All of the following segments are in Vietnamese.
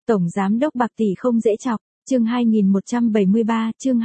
Tổng giám đốc bạc tỷ không dễ chọc, chương 2173, chương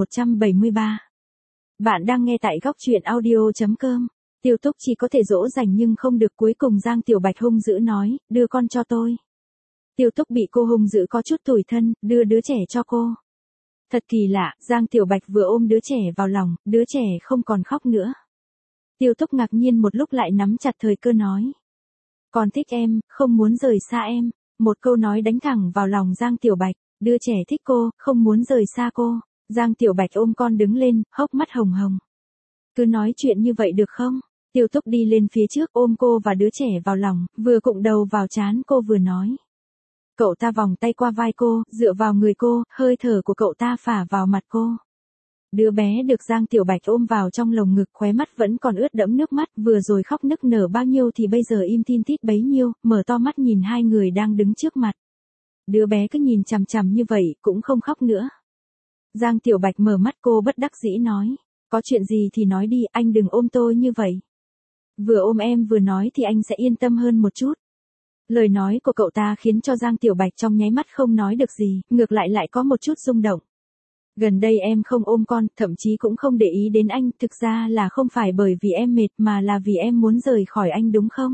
2173. Bạn đang nghe tại góc truyện audio.com. Tiêu Túc chỉ có thể dỗ dành nhưng không được, cuối cùng Giang Tiểu Bạch hung dữ nói, đưa con cho tôi. Tiêu Túc bị cô hung dữ có chút tủi thân, đưa đứa trẻ cho cô. Thật kỳ lạ, Giang Tiểu Bạch vừa ôm đứa trẻ vào lòng, đứa trẻ không còn khóc nữa. Tiêu Túc ngạc nhiên một lúc lại nắm chặt thời cơ nói. Con thích em, không muốn rời xa em. Một câu nói đánh thẳng vào lòng Giang Tiểu Bạch, đứa trẻ thích cô, không muốn rời xa cô. Giang Tiểu Bạch ôm con đứng lên, hốc mắt hồng hồng. Cứ nói chuyện như vậy được không? Tiêu Túc đi lên phía trước ôm cô và đứa trẻ vào lòng, vừa cụng đầu vào trán cô vừa nói. Cậu ta vòng tay qua vai cô, dựa vào người cô, hơi thở của cậu ta phả vào mặt cô. Đứa bé được Giang Tiểu Bạch ôm vào trong lồng ngực, khóe mắt vẫn còn ướt đẫm nước mắt, vừa rồi khóc nức nở bao nhiêu thì bây giờ im tin tít bấy nhiêu, mở to mắt nhìn hai người đang đứng trước mặt. Đứa bé cứ nhìn chằm chằm như vậy, cũng không khóc nữa. Giang Tiểu Bạch mở mắt, cô bất đắc dĩ nói, có chuyện gì thì nói đi, anh đừng ôm tôi như vậy. Vừa ôm em vừa nói thì anh sẽ yên tâm hơn một chút. Lời nói của cậu ta khiến cho Giang Tiểu Bạch trong nháy mắt không nói được gì, ngược lại có một chút rung động. Gần đây em không ôm con, thậm chí cũng không để ý đến anh, thực ra là không phải bởi vì em mệt mà là vì em muốn rời khỏi anh đúng không?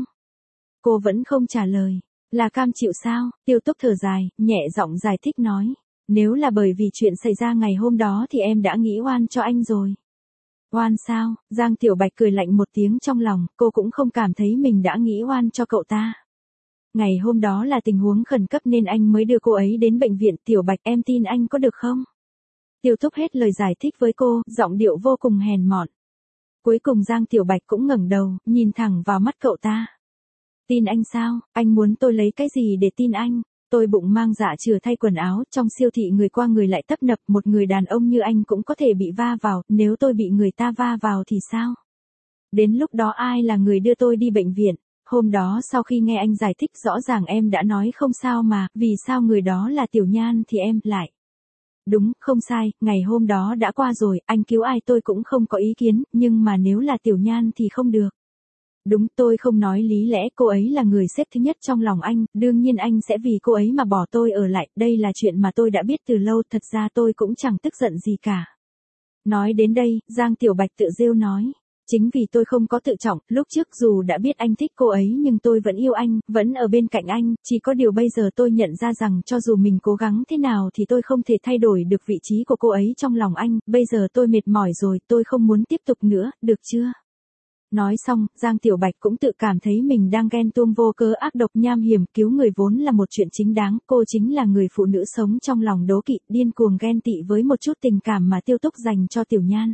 Cô vẫn không trả lời. Là cam chịu sao? Tiêu Túc thở dài, nhẹ giọng giải thích nói. Nếu là bởi vì chuyện xảy ra ngày hôm đó thì em đã nghĩ oan cho anh rồi. Oan sao? Giang Tiểu Bạch cười lạnh một tiếng trong lòng, cô cũng không cảm thấy mình đã nghĩ oan cho cậu ta. Ngày hôm đó là tình huống khẩn cấp nên anh mới đưa cô ấy đến bệnh viện. Tiểu Bạch, em tin anh có được không? Tiêu Túc hết lời giải thích với cô, giọng điệu vô cùng hèn mọn. Cuối cùng Giang Tiểu Bạch cũng ngẩng đầu, nhìn thẳng vào mắt cậu ta. Tin anh sao? Anh muốn tôi lấy cái gì để tin anh? Tôi bụng mang dạ chừa thay quần áo, trong siêu thị người qua người lại tấp nập, một người đàn ông như anh cũng có thể bị va vào, nếu tôi bị người ta va vào thì sao? Đến lúc đó ai là người đưa tôi đi bệnh viện? Hôm đó sau khi nghe anh giải thích rõ ràng em đã nói không sao mà, vì sao người đó là Tiểu Nhan thì em lại. Đúng, không sai, ngày hôm đó đã qua rồi, anh cứu ai tôi cũng không có ý kiến, nhưng mà nếu là Tiểu Nhan thì không được. Đúng, tôi không nói lý lẽ, cô ấy là người xếp thứ nhất trong lòng anh, đương nhiên anh sẽ vì cô ấy mà bỏ tôi ở lại, đây là chuyện mà tôi đã biết từ lâu, thật ra tôi cũng chẳng tức giận gì cả. Nói đến đây, Giang Tiểu Bạch tự rêu nói. Chính vì tôi không có tự trọng, lúc trước dù đã biết anh thích cô ấy nhưng tôi vẫn yêu anh, vẫn ở bên cạnh anh, chỉ có điều bây giờ tôi nhận ra rằng cho dù mình cố gắng thế nào thì tôi không thể thay đổi được vị trí của cô ấy trong lòng anh, bây giờ tôi mệt mỏi rồi, tôi không muốn tiếp tục nữa, được chưa? Nói xong, Giang Tiểu Bạch cũng tự cảm thấy mình đang ghen tuông vô cớ, ác độc nham hiểm, cứu người vốn là một chuyện chính đáng, cô chính là người phụ nữ sống trong lòng đố kỵ, điên cuồng ghen tị với một chút tình cảm mà Tiêu Túc dành cho Tiểu Nhan.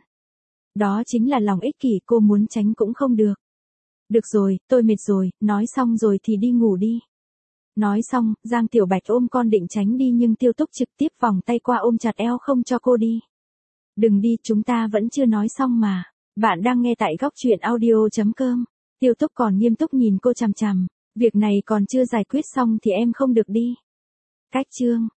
Đó chính là lòng ích kỷ, cô muốn tránh cũng không được. Được rồi, tôi mệt rồi, nói xong rồi thì đi ngủ đi. Nói xong, Giang Tiểu Bạch ôm con định tránh đi nhưng Tiêu Túc trực tiếp vòng tay qua ôm chặt eo không cho cô đi. Đừng đi, chúng ta vẫn chưa nói xong mà. Bạn đang nghe tại góc truyện audio.com. Tiêu Túc còn nghiêm túc nhìn cô chằm chằm. Việc này còn chưa giải quyết xong thì em không được đi. Cách chương.